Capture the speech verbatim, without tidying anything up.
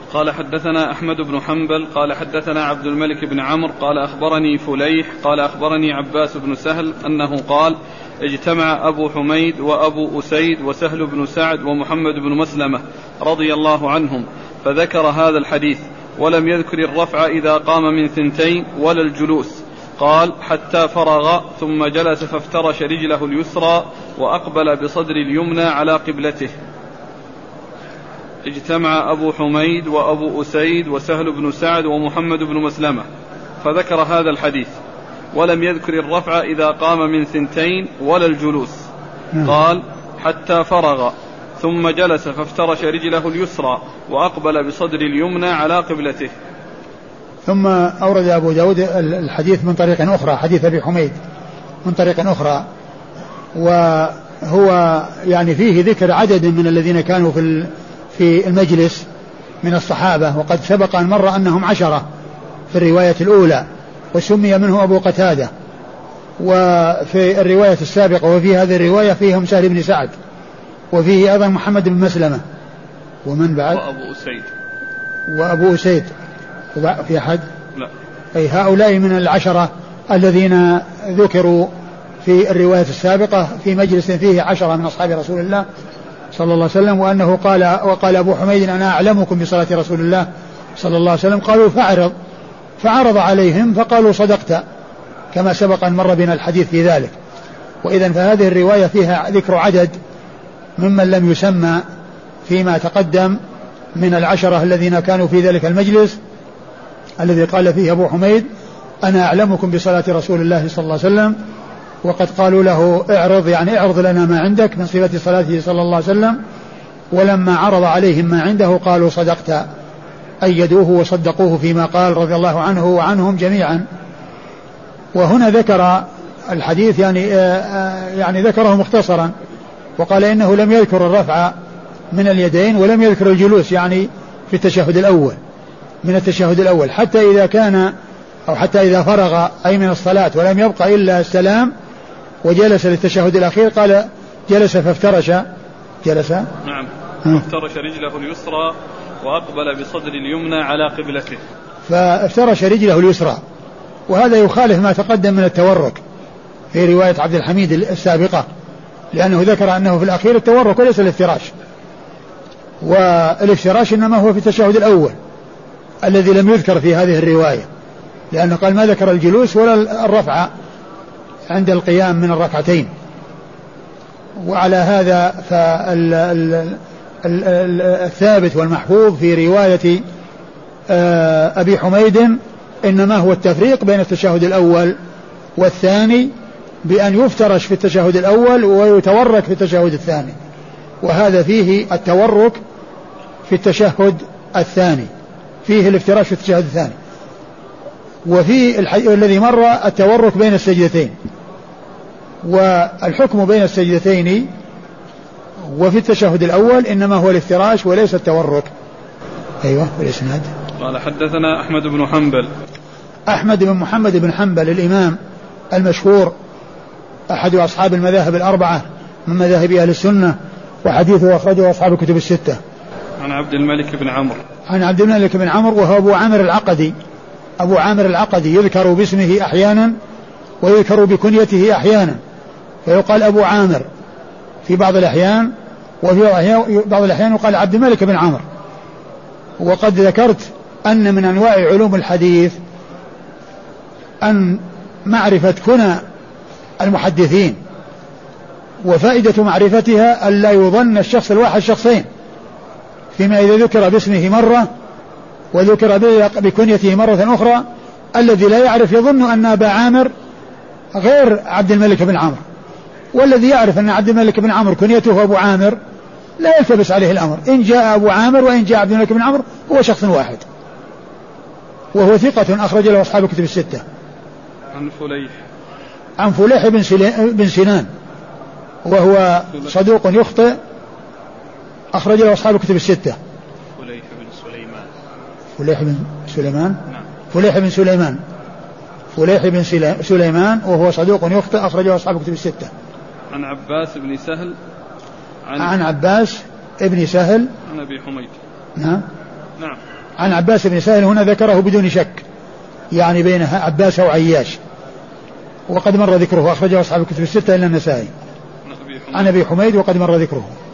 قال حدثنا أحمد بن حنبل قال حدثنا عبد الملك بن عمرو قال أخبرني فليح قال أخبرني عباس بن سهل أنه قال اجتمع أبو حميد وأبو أسيد وسهل بن سعد ومحمد بن مسلمة رضي الله عنهم فذكر هذا الحديث ولم يذكر الرفع إذا قام من ثنتين ولا الجلوس. قال حتى فرغ ثم جلس فافترش رجله اليسرى وأقبل بصدر اليمنى على قبلته. اجتمع أبو حميد وأبو أسيد وسهل بن سعد ومحمد بن مسلمة فذكر هذا الحديث ولم يذكر الرفع إذا قام من ثنتين ولا الجلوس. قال حتى فرغ ثم جلس فافترش رجله اليسرى وأقبل بصدر اليمنى على قبلته. ثم أورد أبو داود الحديث من طريق أخرى، حديث أبي حميد من طريق أخرى، وهو يعني فيه ذكر عدد من الذين كانوا في في المجلس من الصحابة، وقد سبق أن مر أنهم عشرة في الرواية الأولى وسمي منه أبو قتادة، وفي الرواية السابقة وفي هذه الرواية فيهم سهل بن سعد وفيه أيضا محمد بن مسلمة ومن بعد وأبو أسيد وأبو أسيد في أحد لا. أي هؤلاء من العشرة الذين ذكروا في الرواية السابقة في مجلس فيه عشرة من أصحاب رسول الله صلى الله عليه وسلم، وأنه قال وقال أبو حميد أنا أعلمكم بصلاة رسول الله صلى الله عليه وسلم. قالوا فأعرض، فعرض عليهم فقالوا صدقت، كما سبق أن مر بنا الحديث في ذلك. وإذن فهذه الرواية فيها ذكر عدد ممن لم يسمى فيما تقدم من العشرة الذين كانوا في ذلك المجلس الذي قال فيه أبو حميد أنا أعلمكم بصلاة رسول الله صلى الله عليه وسلم، وقد قالوا له اعرض يعني اعرض لنا ما عندك من صفة صلاته صلى الله عليه وسلم. ولما عرض عليهم ما عنده قالوا صدقت، أيدوه وصدقوه فيما قال رضي الله عنه وعنهم جميعا. وهنا ذكر الحديث يعني يعني ذكره مختصرا، وقال إنه لم يذكر الرفع من اليدين ولم يذكر الجلوس يعني في التشهد الأول من التشهد الأول حتى إذا كان أو حتى إذا فرغ أي من الصلاة ولم يبقى إلا السلام وجلس للتشهد الأخير قال جلس فافترش جلس نعم فافترش رجله اليسرى وأقبل بصدر اليمنى على قبلته، فافترش رجله اليسرى، وهذا يخالف ما تقدم من التورك في رواية عبد الحميد السابقة، لأنه ذكر أنه في الأخير التورك وليس الافتراش، والافتراش إنما هو في التشهد الأول الذي لم يذكر في هذه الرواية، لأنه قال ما ذكر الجلوس ولا الرفع عند القيام من الركعتين. وعلى هذا فالثابت والمحفوظ في رواية أبي حميد إنما هو التفريق بين التشهد الأول والثاني بأن يفترش في التشهد الأول ويتورك في التشهد الثاني، وهذا فيه التورك في التشهد الثاني، فيه الافتراش في التشهد الثاني. وفي الذي مر التورك بين السجدتين، والحكم بين السجدتين وفي التشهد الأول إنما هو الافتراش وليس التورك. أيوة والإسناد قال حدثنا أحمد بن حنبل أحمد بن محمد بن حنبل الإمام المشهور أحد أصحاب المذاهب الأربعة من مذاهب أهل السنة، وحديثه أخرجه أصحاب الكتب الستة. عن عبد الملك بن عمرو عن عبد الملك بن عمرو وهو أبو عامر العقدي أبو عامر العقدي يذكر باسمه أحيانا ويذكر بكنيته أحيانا، فيقال أبو عامر في بعض الأحيان، وفي بعض الأحيان يقال عبد الملك بن عمرو. وقد ذكرت أن من أنواع علوم الحديث أن معرفة كنى المحدثين، وفائدة معرفتها ألا يظن الشخص الواحد شخصين، فيما إذا ذكر باسمه مرة وذكر بكنيته مرة أخرى الذي لا يعرف يظن أن أبا عامر غير عبد الملك بن عمرو، والذي يعرف أن عبد الملك بن عمرو كنيته أبو عامر لا يلتبس عليه الأمر، إن جاء أبو عامر وإن جاء عبد الملك بن عمرو هو شخص واحد، وهو ثقة أخرج له أصحاب الكتب الستة. عن فليح عن فليح بن, بن سنان وهو صدوق يخطئ أخرج له أصحاب الكتب الستة. فليح بن سليمان فليح بن سليمان نعم. فليح بن سليمان فليح بن سليمان وهو صدوق يخطئ أخرجه أصحاب الكتب الستة. عن عباس بن سهل عن, عن عباس بن سهل عن أبي حميد نعم نعم. عن عباس بن سهل هنا ذكره بدون شك، يعني بين عباس وعياش، وقد مر ذكره، أخرجه أصحاب الكتب الستة إلا النسائي. عن أبي حميد وقد مر ذكره.